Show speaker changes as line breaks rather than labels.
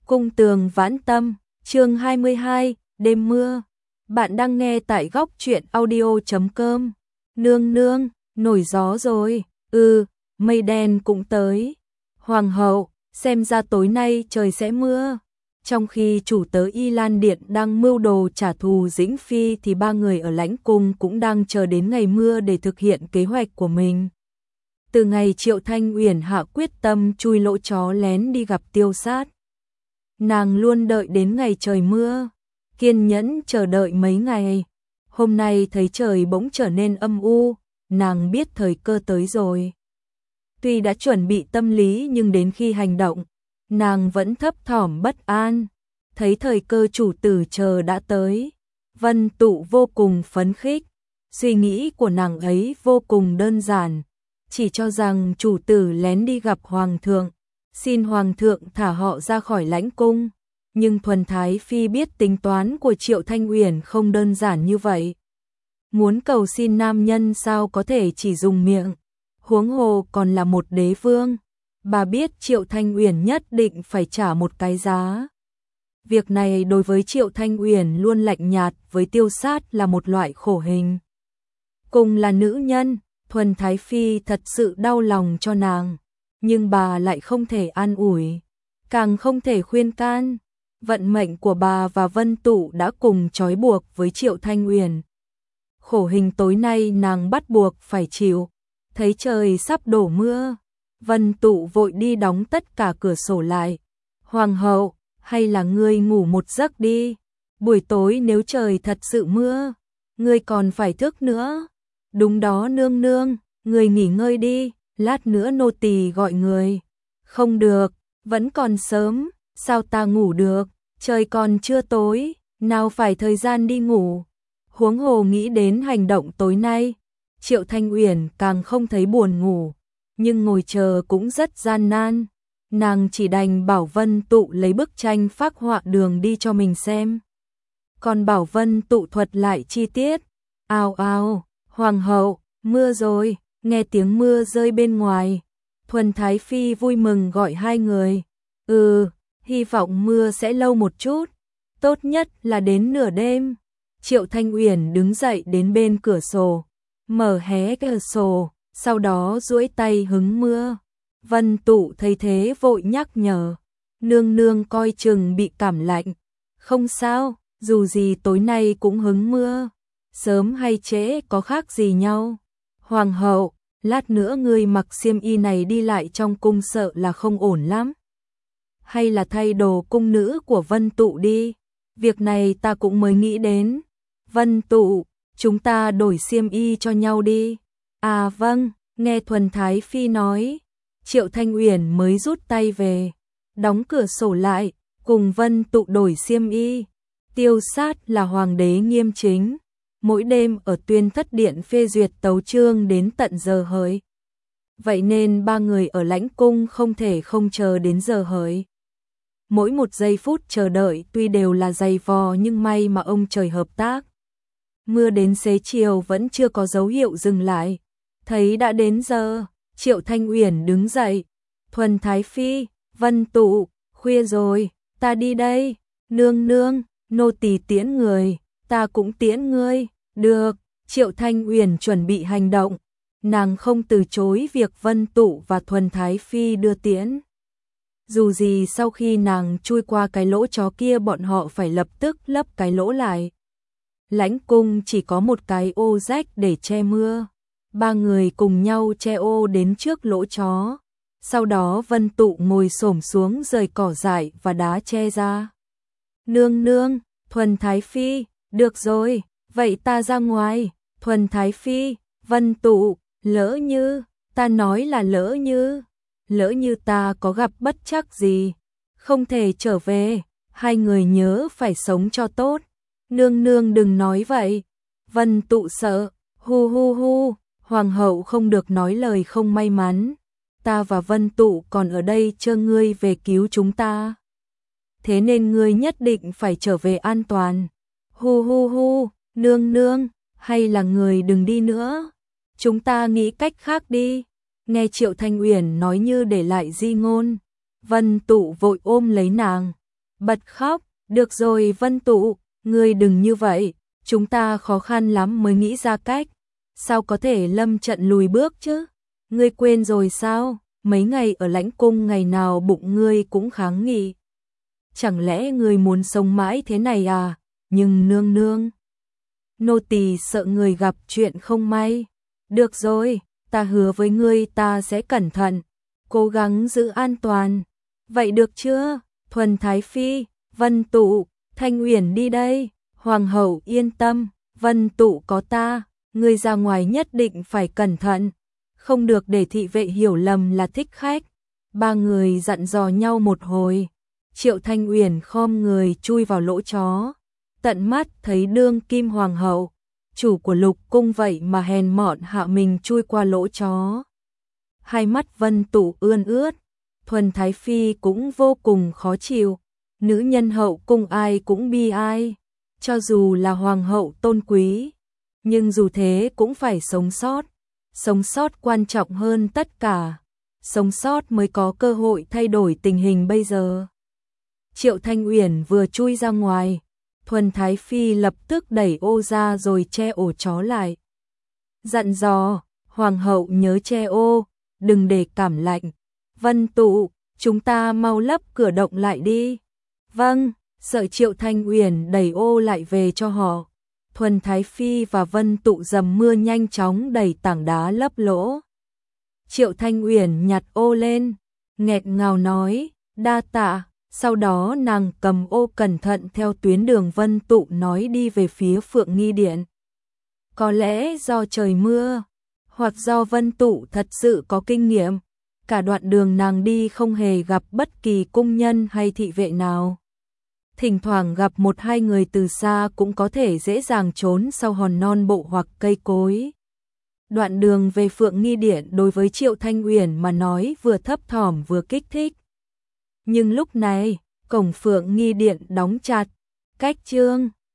Cung tường vãn tâm, chương 22, đêm mưa. Bạn đang nghe tại góc truyện audio.com. Nương nương, nổi gió rồi. Mây đen cũng tới. Hoàng hậu, xem ra tối nay trời sẽ mưa. Trong khi chủ tớ Y Lan Điện đang mưu đồ trả thù Dĩnh Phi thì ba người ở lãnh cung cũng đang chờ đến ngày mưa để thực hiện kế hoạch của mình. Từ ngày Triệu Thanh Uyển hạ quyết tâm chui lỗ chó lén đi gặp Tiêu Sát, nàng luôn đợi đến ngày trời mưa, kiên nhẫn chờ đợi mấy ngày. Hôm nay thấy trời bỗng trở nên âm u, nàng biết thời cơ tới rồi. Tuy đã chuẩn bị tâm lý nhưng đến khi hành động, nàng vẫn thấp thỏm bất an. Thấy thời cơ chủ tử chờ đã tới, Vân Tụ vô cùng phấn khích. Suy nghĩ của nàng ấy vô cùng đơn giản, chỉ cho rằng chủ tử lén đi gặp hoàng thượng, xin hoàng thượng thả họ ra khỏi lãnh cung. Nhưng Thuần Thái Phi biết tính toán của Triệu Thanh Uyển không đơn giản như vậy. Muốn cầu xin nam nhân sao có thể chỉ dùng miệng, huống hồ còn là một đế vương. Bà biết Triệu Thanh Uyển nhất định phải trả một cái giá. Việc này đối với Triệu Thanh Uyển luôn lạnh nhạt, với Tiêu Sát là một loại khổ hình. Cùng là nữ nhân, Thuần Thái Phi thật sự đau lòng cho nàng, nhưng bà lại không thể an ủi, càng không thể khuyên can. Vận mệnh của bà và Vân Tụ đã cùng trói buộc với Triệu Thanh Uyển. Khổ hình tối nay nàng bắt buộc phải chịu. Thấy trời sắp đổ mưa, Vân Tụ vội đi đóng tất cả cửa sổ lại. Hoàng hậu, hay là ngươi ngủ một giấc đi, buổi tối nếu trời thật sự mưa, ngươi còn phải thức nữa. Đúng đó nương nương, ngươi nghỉ ngơi đi, lát nữa nô tỳ gọi người. Không được, vẫn còn sớm, sao ta ngủ được, trời còn chưa tối, nào phải thời gian đi ngủ. Huống hồ nghĩ đến hành động tối nay, Triệu Thanh Uyển càng không thấy buồn ngủ, nhưng ngồi chờ cũng rất gian nan. Nàng chỉ đành bảo Vân Tụ lấy bức tranh phác họa đường đi cho mình xem, còn bảo Vân Tụ thuật lại chi tiết. Ào ào, hoàng hậu, mưa rồi. Nghe tiếng mưa rơi bên ngoài, Thuần Thái Phi vui mừng gọi hai người. Hy vọng mưa sẽ lâu một chút, tốt nhất là đến nửa đêm. Triệu Thanh Uyển đứng dậy đến bên cửa sổ, mở hé cửa sổ, sau đó duỗi tay hứng mưa. Vân Tụ thấy thế vội nhắc nhở, nương nương coi chừng bị cảm lạnh. Không sao, dù gì tối nay cũng hứng mưa, sớm hay trễ có khác gì nhau. Hoàng hậu, lát nữa ngươi mặc xiêm y này đi lại trong cung sợ là không ổn lắm. Hay là thay đồ cung nữ của Vân Tụ đi, việc này ta cũng mới nghĩ đến. Vân Tụ, chúng ta đổi xiêm y cho nhau đi. À vâng, nghe Thuần Thái Phi nói, Triệu Thanh Uyển mới rút tay về, đóng cửa sổ lại, cùng Vân Tụ đổi xiêm y. Tiêu Sát là hoàng đế nghiêm chính, mỗi đêm ở Tuyên Thất Điện phê duyệt tấu chương đến tận giờ hợi. Vậy nên ba người ở lãnh cung không thể không chờ đến giờ hợi. Mỗi một giây phút chờ đợi tuy đều là dày vò nhưng may mà ông trời hợp tác. Mưa đến xế chiều vẫn chưa có dấu hiệu dừng lại. Thấy đã đến giờ, Triệu Thanh Uyển đứng dậy. Thuần Thái Phi, Vân Tụ, khuya rồi, ta đi đây. Nương nương, nô tỳ tiễn người, ta cũng tiễn ngươi. Được, Triệu Thanh Uyển chuẩn bị hành động. Nàng không từ chối việc Vân Tụ và Thuần Thái Phi đưa tiễn. Dù gì sau khi nàng chui qua cái lỗ chó kia bọn họ phải lập tức lấp cái lỗ lại. Lãnh cung chỉ có một cái ô rách để che mưa. Ba người cùng nhau che ô đến trước lỗ chó. Sau đó Vân Tụ ngồi xổm xuống rời cỏ dại và đá che ra. Nương nương, Thuần Thái Phi, được rồi, vậy ta ra ngoài. Thuần Thái Phi, Vân Tụ, lỡ như, ta nói là lỡ như ta có gặp bất trắc gì, không thể trở về, hai người nhớ phải sống cho tốt. Nương nương đừng nói vậy. Vân Tụ sợ, hu hu hu, hoàng hậu không được nói lời không may mắn. Ta và Vân Tụ còn ở đây chờ ngươi về cứu chúng ta. Thế nên ngươi nhất định phải trở về an toàn. Hu hu hu, nương nương, hay là người đừng đi nữa. Chúng ta nghĩ cách khác đi. Nghe Triệu Thanh Uyển nói như để lại di ngôn, Vân Tụ vội ôm lấy nàng, bật khóc. Được rồi Vân Tụ, ngươi đừng như vậy, chúng ta khó khăn lắm mới nghĩ ra cách. Sao có thể lâm trận lùi bước chứ? Ngươi quên rồi sao? Mấy ngày ở lãnh cung ngày nào bụng ngươi cũng kháng nghị. Chẳng lẽ ngươi muốn sống mãi thế này à? Nhưng nương nương, nô tỳ sợ người gặp chuyện không may. Được rồi, ta hứa với ngươi ta sẽ cẩn thận, cố gắng giữ an toàn. Vậy được chưa? Thuần Thái Phi, Vân Tụ, Thanh Uyển đi đây. Hoàng hậu yên tâm, Vân Tụ có ta, ngươi ra ngoài nhất định phải cẩn thận, không được để thị vệ hiểu lầm là thích khách. Ba người dặn dò nhau một hồi. Triệu Thanh Uyển khom người chui vào lỗ chó, tận mắt thấy đương kim hoàng hậu, chủ của lục cung vậy mà hèn mọn hạ mình chui qua lỗ chó. Hai mắt Vân Tụ ươn ướt, Thuần Thái Phi cũng vô cùng khó chịu, nữ nhân hậu cung ai cũng bi ai, cho dù là hoàng hậu tôn quý, nhưng dù thế cũng phải sống sót quan trọng hơn tất cả, sống sót mới có cơ hội thay đổi tình hình bây giờ. Triệu Thanh Uyển vừa chui ra ngoài, Thuần Thái Phi lập tức đẩy ô ra rồi che ổ chó lại. Dặn dò, hoàng hậu nhớ che ô, đừng để cảm lạnh. Vân Tụ, chúng ta mau lấp cửa động lại đi. Vâng, sợ Triệu Thanh Uyển đẩy ô lại về cho họ. Thuần Thái Phi và Vân Tụ dầm mưa nhanh chóng đẩy tảng đá lấp lỗ. Triệu Thanh Uyển nhặt ô lên, nghẹt ngào nói, đa tạ. Sau đó nàng cầm ô cẩn thận theo tuyến đường Vân Tụ nói đi về phía Phượng Nghi Điện. Có lẽ do trời mưa, hoặc do Vân Tụ thật sự có kinh nghiệm, cả đoạn đường nàng đi không hề gặp bất kỳ cung nhân hay thị vệ nào. Thỉnh thoảng gặp một hai người từ xa cũng có thể dễ dàng trốn sau hòn non bộ hoặc cây cối. Đoạn đường về Phượng Nghi Điện đối với Triệu Thanh Uyển mà nói vừa thấp thỏm vừa kích thích. Nhưng lúc này, cổng Phượng Nghi Điện đóng chặt, cách Trương